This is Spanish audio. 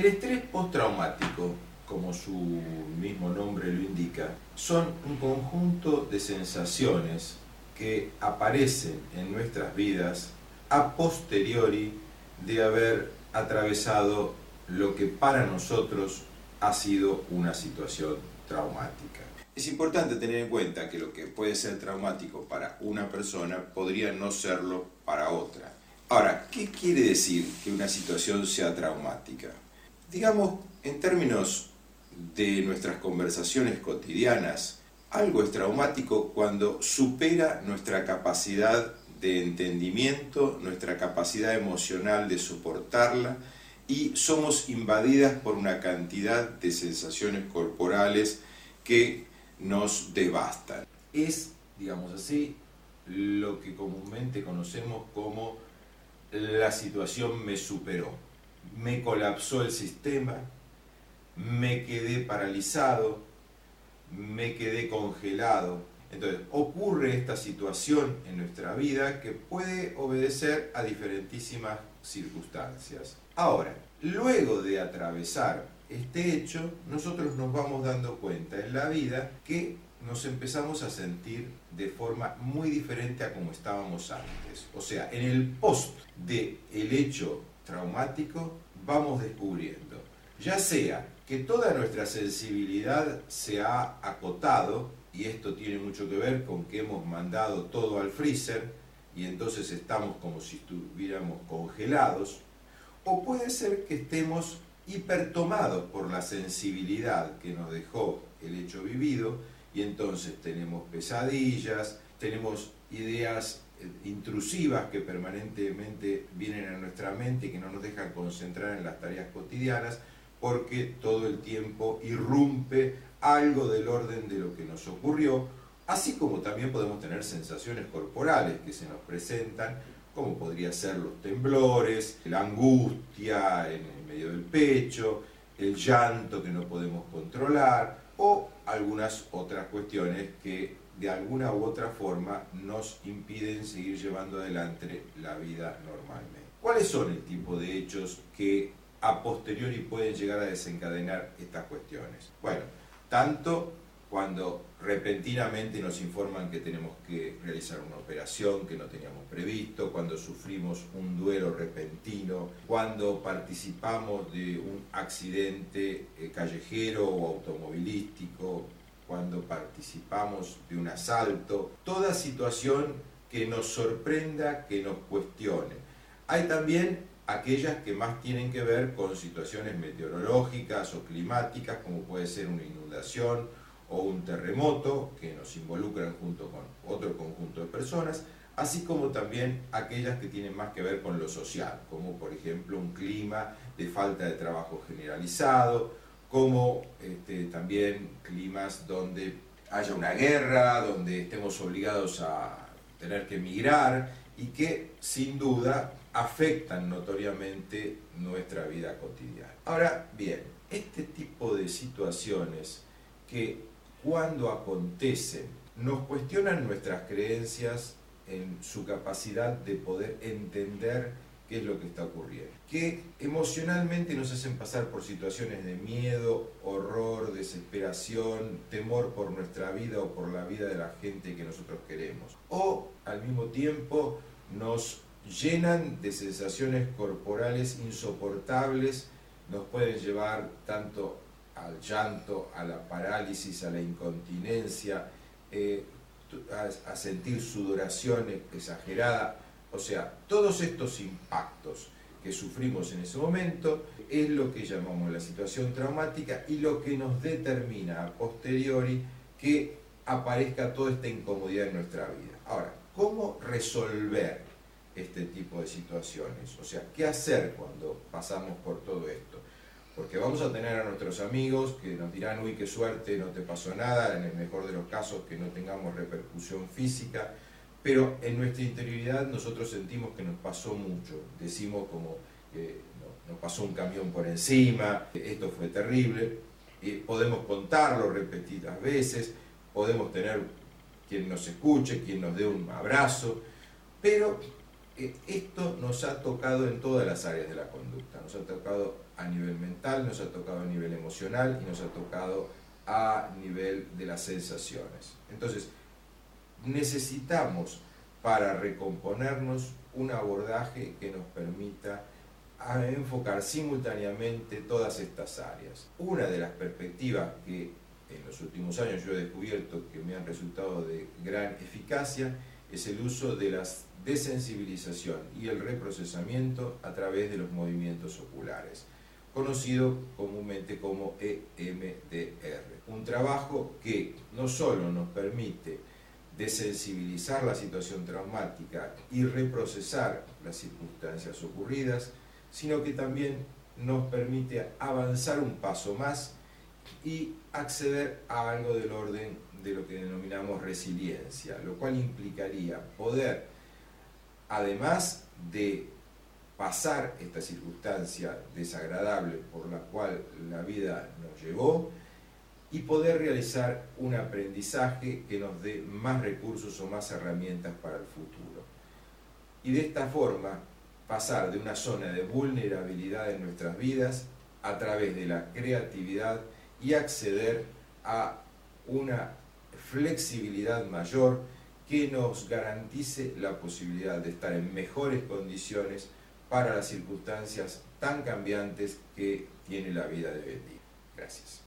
El estrés postraumático, como su mismo nombre lo indica, son un conjunto de sensaciones que aparecen en nuestras vidas a posteriori de haber atravesado lo que para nosotros ha sido una situación traumática. Es importante tener en cuenta que lo que puede ser traumático para una persona podría no serlo para otra. Ahora, ¿qué quiere decir que una situación sea traumática? Digamos, en términos de nuestras conversaciones cotidianas, algo es traumático cuando supera nuestra capacidad de entendimiento, nuestra capacidad emocional de soportarla, y somos invadidas por una cantidad de sensaciones corporales que nos devastan. Es, digamos así, lo que comúnmente conocemos como la situación me superó. Me colapsó el sistema, me quedé paralizado, me quedé congelado. Entonces, ocurre esta situación en nuestra vida que puede obedecer a diferentísimas circunstancias. Ahora, luego de atravesar este hecho, nosotros nos vamos dando cuenta en la vida que nos empezamos a sentir de forma muy diferente a como estábamos antes. O sea, en el post del hecho traumático vamos descubriendo, ya sea que toda nuestra sensibilidad se ha acotado, y esto tiene mucho que ver con que hemos mandado todo al freezer y entonces estamos como si estuviéramos congelados, o puede ser que estemos hipertomados por la sensibilidad que nos dejó el hecho vivido, y entonces tenemos pesadillas, tenemos ideas intrusivas que permanentemente vienen a nuestra mente y que no nos dejan concentrar en las tareas cotidianas, porque todo el tiempo irrumpe algo del orden de lo que nos ocurrió, así como también podemos tener sensaciones corporales que se nos presentan, como podría ser los temblores, la angustia en el medio del pecho, el llanto que no podemos controlar, o algunas otras cuestiones que de alguna u otra forma nos impiden seguir llevando adelante la vida normalmente. ¿Cuáles son el tipo de hechos que a posteriori pueden llegar a desencadenar estas cuestiones? Bueno, tanto cuando repentinamente nos informan que tenemos que realizar una operación que no teníamos previsto, cuando sufrimos un duelo repentino, cuando participamos de un accidente callejero o automovilístico, cuando participamos de un asalto, toda situación que nos sorprenda, que nos cuestione. Hay también aquellas que más tienen que ver con situaciones meteorológicas o climáticas, como puede ser una inundación o un terremoto, que nos involucran junto con otro conjunto de personas, así como también aquellas que tienen más que ver con lo social, como por ejemplo un clima de falta de trabajo generalizado, como también climas donde haya una guerra, donde estemos obligados a tener que emigrar y que sin duda afectan notoriamente nuestra vida cotidiana. Ahora bien, este tipo de situaciones que cuando acontecen nos cuestionan nuestras creencias en su capacidad de poder entender qué es lo que está ocurriendo, que emocionalmente nos hacen pasar por situaciones de miedo, horror, desesperación, temor por nuestra vida o por la vida de la gente que nosotros queremos, o al mismo tiempo nos llenan de sensaciones corporales insoportables, nos pueden llevar tanto al llanto, a la parálisis, a la incontinencia, a sentir sudoración exagerada. O sea, todos estos impactos que sufrimos en ese momento es lo que llamamos la situación traumática y lo que nos determina a posteriori que aparezca toda esta incomodidad en nuestra vida. Ahora, ¿cómo resolver este tipo de situaciones? O sea, ¿qué hacer cuando pasamos por todo esto? Porque vamos a tener a nuestros amigos que nos dirán, uy, qué suerte, no te pasó nada, en el mejor de los casos que no tengamos repercusión física, pero en nuestra interioridad nosotros sentimos que nos pasó mucho, decimos como que nos pasó un camión por encima, esto fue terrible, podemos contarlo repetidas veces, podemos tener quien nos escuche, quien nos dé un abrazo, pero Esto nos ha tocado en todas las áreas de la conducta, nos ha tocado a nivel mental, nos ha tocado a nivel emocional y nos ha tocado a nivel de las sensaciones. Entonces, necesitamos para recomponernos un abordaje que nos permita enfocar simultáneamente todas estas áreas. Una de las perspectivas que en los últimos años yo he descubierto que me han resultado de gran eficacia es el uso de la desensibilización y el reprocesamiento a través de los movimientos oculares, conocido comúnmente como EMDR. Un trabajo que no solo nos permite desensibilizar la situación traumática y reprocesar las circunstancias ocurridas, sino que también nos permite avanzar un paso más y acceder a algo del orden de lo que denominamos resiliencia, lo cual implicaría poder, además de pasar esta circunstancia desagradable por la cual la vida nos llevó, y poder realizar un aprendizaje que nos dé más recursos o más herramientas para el futuro. Y de esta forma pasar de una zona de vulnerabilidad en nuestras vidas a través de la creatividad y acceder a una flexibilidad mayor que nos garantice la posibilidad de estar en mejores condiciones para las circunstancias tan cambiantes que tiene la vida de hoy en día. Gracias.